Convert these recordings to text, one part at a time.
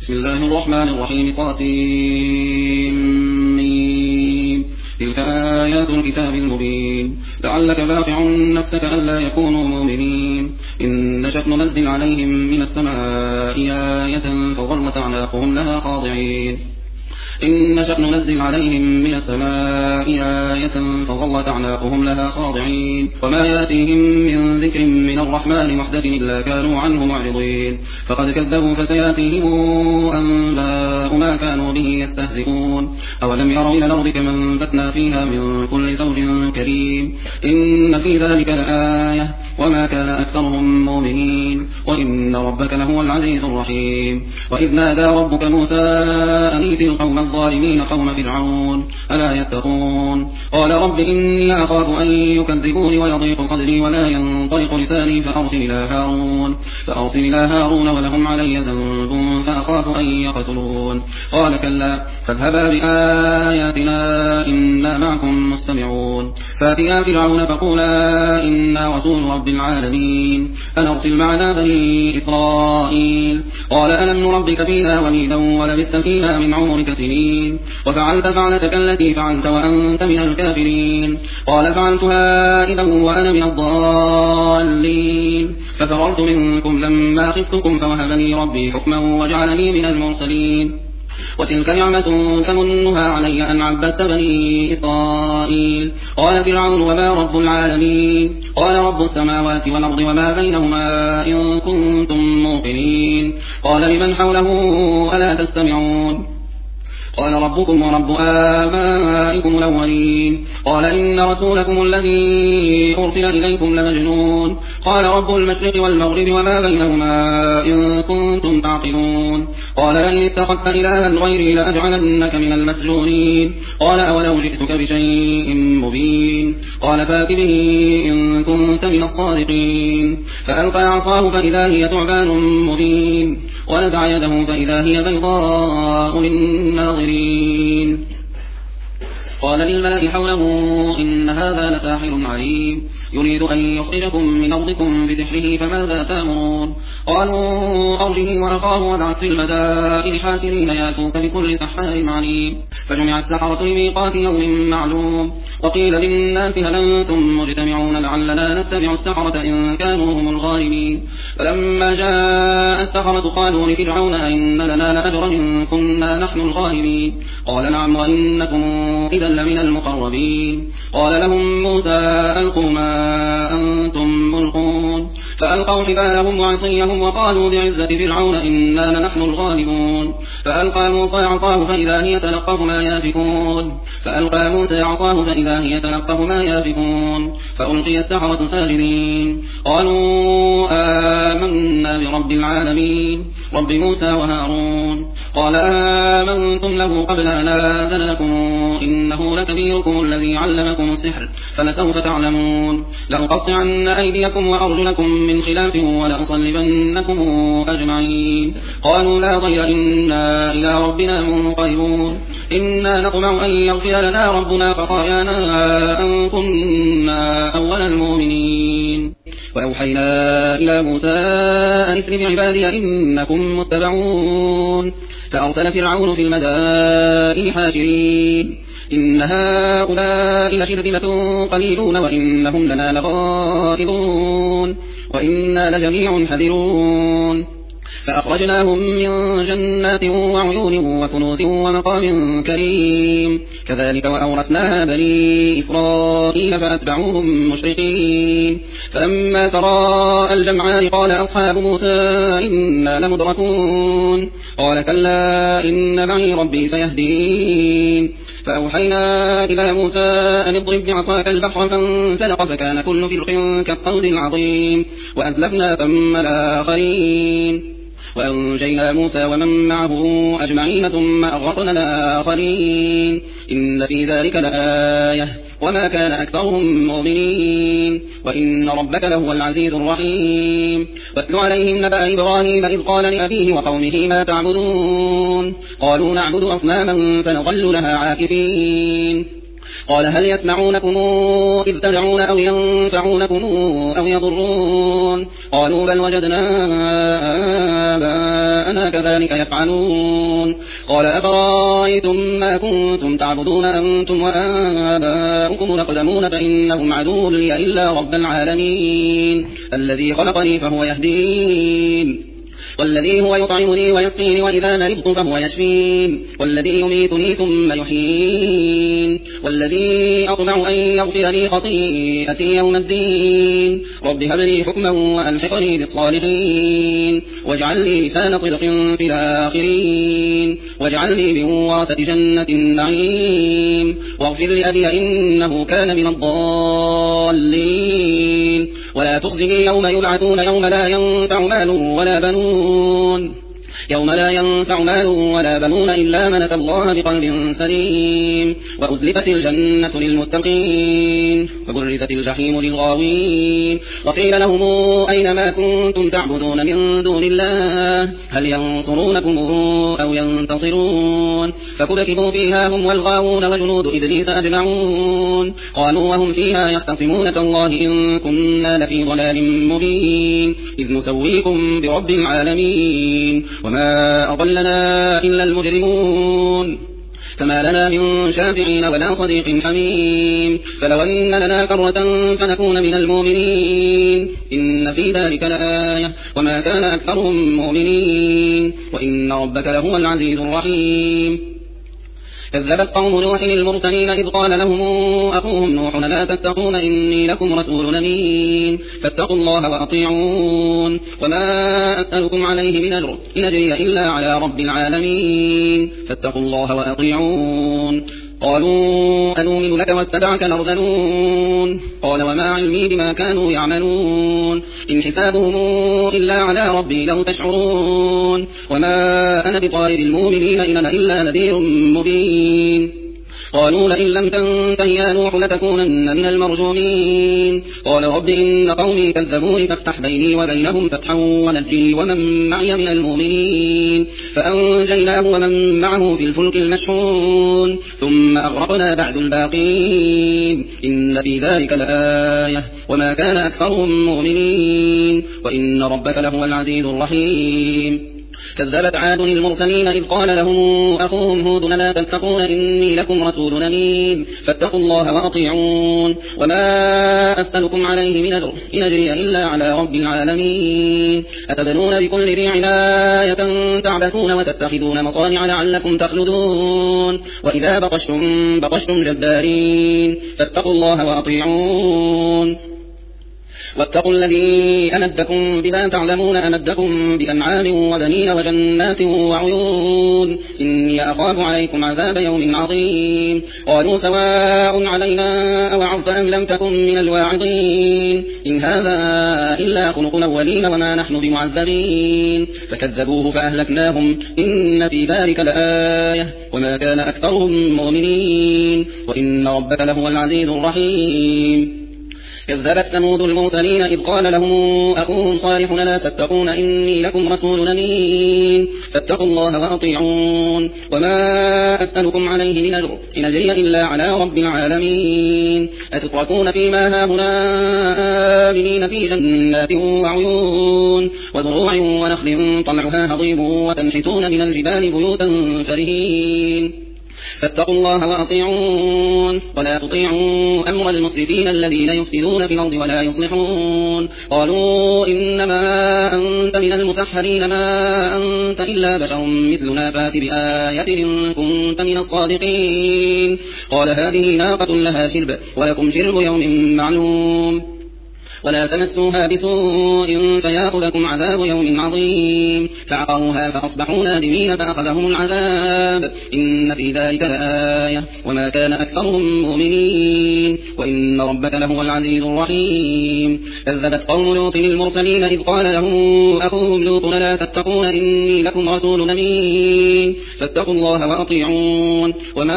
بسم الله الرحمن الرحيم قاسم تلك آيات الكتاب المبين لعلك باخع نفسك ألا يكونوا مؤمنين إن نشأ ننزل عليهم من السماء آية فظلت أعناقهم لها خاضعين إن نشأ ننزل عليهم من السماء آية فظلت أعناقهم لها خاضعين وما يأتيهم من ذكر من الرحمن محدث إلا كانوا عنه معرضين فقد كذبوا فسيأتيهم أنباء ما كانوا به يستهزئون أولم يروا إلى الأرض كما أنبتنا فيها من كل زوج كريم إن في ذلك لآية وما كان أكثرهم مؤمنين وإن ربك لهو العزيز الرحيم وإذ نادى ربك موسى أن ائت القوم الظالمين قوم فرعون ألا يتقون قال رب إني أخاف أن يكذبون ويضيق صدري ولا ينطلق لساني فأرسل إلى هارون ولهم علي ذنب فأخاف أن يقتلون قال كلا فاذهبا بآياتنا إنا معكم مستمعون فاتيا فرعون فقولا إنا رسول رب العالمين أن أرسل معنا بني إسرائيل قال ألم نربك فينا وليدا ولبثت فينا من عمرك سنين وفعلت فعلتك التي فعلت وأنت من الكافرين قال فعلتها إذا وأنا من الضالين ففررت منكم لما خفتكم فوهب لي ربي حكما وجعلني من المرسلين وتلك نعمة تمنها علي أن عبدت بني إسرائيل قال فرعون وما رب العالمين قال رب السماوات والأرض وما بينهما إن كنتم موقنين قال لمن حوله ألا تستمعون قال ربكم ورب آبائكم الأولين قال إن رسولكم الذي أرسل إليكم لمجنون قال رب المشرق والمغرب وما بينهما إن كنتم تعقلون قال لئن اتخذت إلها غيري لأجعلنك من المسجونين قال أولو جئتك بشيء مبين قال فات به إن كنت من الصادقين فألقى عصاه فإذا هي ثعبان مبين ونزع يده فإذا هي بيضاء للناظرين قال للملأ حوله إن هذا لساحر عليم يريد أن يخرجكم من أرضكم بسحره فماذا تأمرون قالوا أرجه وأخاه وابعث في المدائن حاشرين ياتوك بكل سحار عليم فجمع السحرة لميقات يوم معلوم وقيل للناس هل أنتم مجتمعون لعلنا نتبع السحرة إن كانوا هم الغالبين فلما جاء السحرة قالوا لفرعون إن لنا لأجرا إن كنا نحن الغالبين قال نعم وإنكم إذا لمن المقربين قال لهم موسى ألقوا ما أنتم ملقون فألقوا حبالهم وعصيهم وقالوا بعزة فرعون إنا لنحن الغالبون فألقى موسى عصاه فإذا هي تلقف ما يافكون فألقي السحرة ساجدين قالوا آمنا برب العالمين رب موسى وهارون قال آمنتم له قبل أن آذن لكم إنه لكبيركم الذي علمكم السحر فلسوف تعلمون لأقطعن أيديكم وأرجلكم من خلاف ولأصلبنكم أجمعين قالوا لا ضير إنا إلى ربنا منقلبون إنا نطمع أن يغفر لنا ربنا خطايانا أن كنا أول المؤمنين وأوحينا إلى موسى أن اسر بعبادي إنكم متبعون فأرسل فرعون في المدائن حاشرين إن هؤلاء لشرذمة قليلون وإنهم لنا لغائظون وإنا لجميع حذرون فأخرجناهم من جنات وعيون وكنوز ومقام كريم كذلك وأورثناها بني إسرائيل فأتبعوهم مشرقين فلما تراءى الجمعان قال أصحاب موسى إنا لمدركون قال كلا إن معي ربي سيهدين فأوحينا إلى موسى أن اضرب بعصاك البحر فانفلق فكان كل فرق كالطود العظيم وأزلفنا ثم الآخرين وأنجينا موسى ومن معه أجمعين ثم أغرقنا الآخرين إن في ذلك لآية وما كان أكثرهم مؤمنين وإن ربك لهو العزيز الرحيم واتل عليهم نبأ إبراهيم إذ قال لأبيه وقومه ما تعبدون قالوا نعبد أصناما فنظل لها عاكفين قال هل يسمعونكم إذ تدعون أو ينفعونكم أو يضرون قالوا بل وجدنا آباءنا كذلك يفعلون قال أفرأيتم ما كنتم تعبدون أنتم وآباؤكم الأقدمون فإنهم عدو لي إلا رب العالمين الذي خلقني فهو يهدين والذي هو يطعمني ويسقيني وإذا مرضت فهو يشفين والذي يميتني ثم يحيين والذي أطمع أن يغفر لي خطيئتي يوم الدين رب هب لي حكما وألحقني بالصالحين واجعل لي لسان صدق في الآخرين واجعلني من ورثة جنة النعيم واغفر لأبي إنه كان من الضالين ولا تخزني يوم يبعثون يوم لا ينفع مال ولا بنون يوم لا ينفع مال ولا بنون إلا من أتى الله بقلب سليم وأزلفت الجنة للمتقين وبرزت الجحيم للغاوين وقيل لهم أين ما كنتم تعبدون من دون الله هل ينصرونكم أو ينتصرون فكبكبوا فيها هم والغاوون وجنود إبليس أجمعون قالوا وهم فيها يختصمون تالله إن كنا لفي ضلال مبين إذ نسويكم برب العالمين وما أضلنا إلا المجرمون فما لنا من شافعين ولا صديق حميم فلو أن لنا كرة فنكون من المؤمنين إن في ذلك لآية وما كان أكثرهم مؤمنين وإن ربك لهو العزيز الرحيم كذبت قوم نوح المرسلين إذ قال لهم أخوهم نوح لا تتقون إني لكم رسول أمين فاتقوا الله وأطيعون وما أسألكم عليه من أجر إن أجري إلا على رب العالمين فاتقوا الله وأطيعون قالوا أنؤمن لك واتبعك الأرذلون قال وما علمي بما كانوا يعملون إن حسابهم إلا على ربي لو تشعرون وما أنا بطارد المؤمنين إن أنا إلا نذير مبين قالوا لئن لم تنته يا نوح لتكونن من المرجومين قال رب إن قومي كذبوني فافتح بيني وبينهم فتحا ونجني ومن معي من المؤمنين فأنجيناه ومن معه في الفلك المشحون ثم أغرقنا بعد الباقين إن في ذلك لآية وما كان أكثرهم مؤمنين وإن ربك لهو العزيز الرحيم كذبت عاد المرسلين إذ قال لهم أخوهم هود لا تتقون إني لكم رسول أمين فاتقوا الله وأطيعون وما أسألكم عليه من أجر إن أجري إلا على رب العالمين أتبنون بكل ريع آية تعبثون وتتخذون مصانع لعلكم تخلدون وإذا بطشتم جبارين فاتقوا الله وأطيعون واتقوا الذي أمدكم بما تعلمون أمدكم بأنعام وبنين وجنات وعيون إني أخاف عليكم عذاب يوم عظيم قالوا سواء علينا أوعظت أم لم تكن من الواعظين إن هذا إلا خلق الأولين وما نحن بمعذبين فكذبوه فأهلكناهم إن في ذلك لآية وما كان أكثرهم مؤمنين وإن ربك لهو العزيز الرحيم كذبت ثمود المرسلين إذ قال لهم أخوهم صالح لا تتقون إني لكم رسول أمين فاتقوا الله وأطيعون وما أسألكم عليه من أجر إن أجري إلا على رب العالمين أتتركون فيما هاهنا آمنين في جنات وعيون وزروع ونخل طلعها هضيم وتنحتون من الجبال بيوتا فرهين فاتقوا الله وأطيعون ولا تطيعوا أمر المسرفين الذين يفسدون في الأرض ولا يصلحون قالوا إنما أنت من المسحرين ما أنت إلا بشر مثلنا فات بآية إن كنت من الصادقين قال هذه ناقة لها شرب ولكم شرب يوم معلوم ولا تمسوها بسوء فيأخذكم عذاب يوم عظيم فعقروها فأصبحوا نادمين فأخذهم العذاب إن في ذلك لآية وما كان أكثرهم مؤمنين وإن ربك لهو العزيز الرحيم كذبت قوم لوط المرسلين إذ قال لهم أخوهم لوط لا تتقون إني لكم رسول أمين فاتقوا الله وأطيعون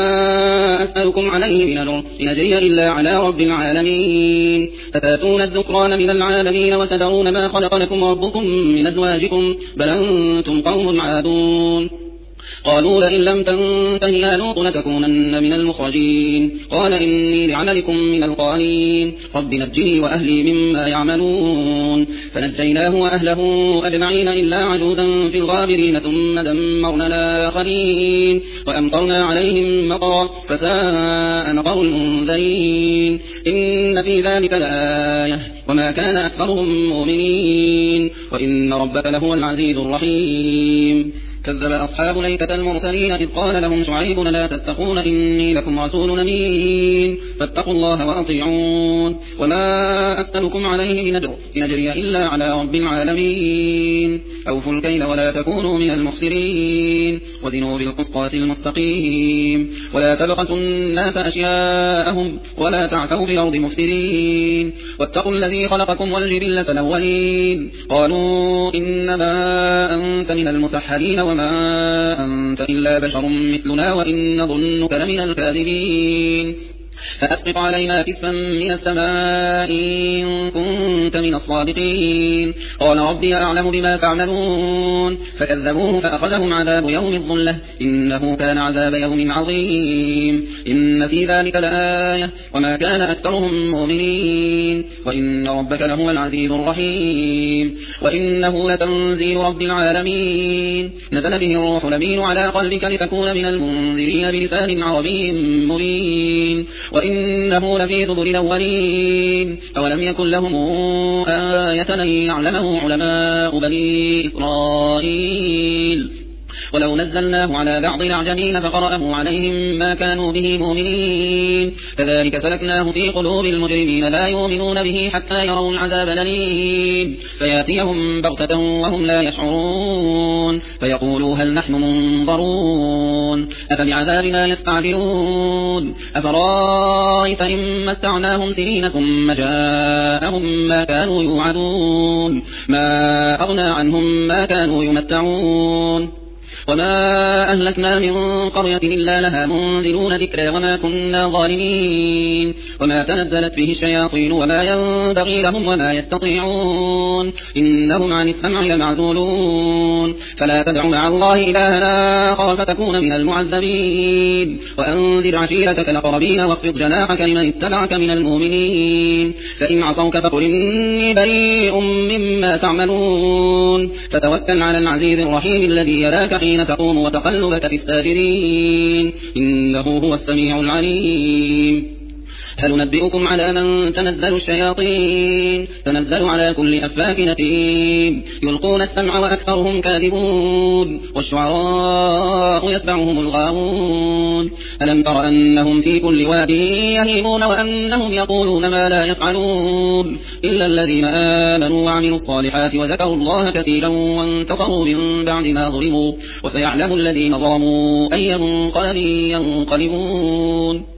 وما أسألكم عليه من أجر إن أجري إلا على رب العالمين أتاتون الذكران من العالمين وتذرون ما خلق لكم ربكم من أزواجكم بل أنتم قوم عادون قالوا لئن لم تنته يا لوط لتكونن من المخرجين قال إني لعملكم من القالين رب نجني وأهلي مما يعملون فنجيناه وأهله أجمعين إلا عجوزا في الغابرين ثم دمرنا الآخرين وأمطرنا عليهم مطرا فساء مطر المنذرين إن في ذلك لآية وما كان أكثرهم مؤمنين وإن ربك لهو العزيز الرحيم كذب أصحاب الأيكة المرسلين إذ قال لهم شعيب لا تتقون إني لكم رسول أمين فاتقوا الله وأطيعون وما أسألكم عليه من أجر إن أجري إلا على رب العالمين أوفوا الكيل ولا تكونوا من المخسرين وزنوا بالقسطاس المستقيم ولا تبخسوا الناس أشياءهم ولا تعثوا في الأرض مفسدين واتقوا الذي خلقكم والجبلة الأولين قالوا إنما أنت من المسحرين وما أنت إلا بشر مثلنا وإن ظنك لمن الكاذبين فأسقط علينا كسفا من السماء إن كنت من الصادقين قال ربي أعلم بما تعملون فكذبوه فأخذهم عذاب يوم الظلة إنه كان عذاب يوم عظيم إن في ذلك لآية وما كان أكثرهم مؤمنين وإن ربك لهو العزيز الرحيم وإنه لتنزيل رب العالمين نزل به الروح الأمين على قلبك لتكون من المنذرين بلسان عربي مبين وإنه لفي زبر الأولين أولم يكن لهم آية أن يعلمه علماء بني إسرائيل ولو نزلناه على بعض الأعجمين فقرأه عليهم ما كانوا به مؤمنين كذلك سلكناه في قلوب المجرمين لا يؤمنون به حتى يروا العذاب الأليم فيأتيهم بغتة وهم لا يشعرون فيقولوا هل نحن منظرون أفبعذابنا يستعجلون أفرأيت إن متعناهم سنين ثم جاءهم ما كانوا يوعدون ما أغنى عنهم ما كانوا يمتعون وما أهلكنا من قرية إلا لها منذرون ذكرى وما كنا ظالمين وما تنزلت به الشياطين وما ينبغي لهم وما يستطيعون إنهم عن السمع لمعزولون فلا تدع مع الله إلها آخر فتكون من المعذبين وأنذر عشيرتك الأقربين واخفض جناحك لمن اتبعك من المؤمنين فإن عصوك فقل إني بريء مما تعملون فتوكل على العزيز الرحيم الذي يراك حين تقوم وتقلبك في الساجدين إنه هو السميع العليم هل ننبئكم على من تنزل الشياطين تنزل على كل أفاك أثيم يلقون السمع وأكثرهم كاذبون والشعراء يتبعهم الغاوون ألم تر أنهم في كل واد يهيمون وأنهم يقولون ما لا يفعلون إلا الذين آمنوا وعملوا الصالحات وذكروا الله كثيرا وانتصروا من بعد ما ظلموا وسيعلم الذين ظلموا أي منقلب ينقلبون